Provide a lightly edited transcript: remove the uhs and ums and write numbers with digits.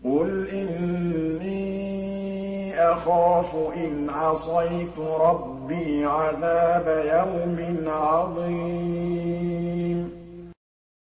قُلْ إِنِّي أَخَافُ إِنْ عَصَيْتُ رَبِّي عَذَابَ يَوْمٍ عَظِيمٍ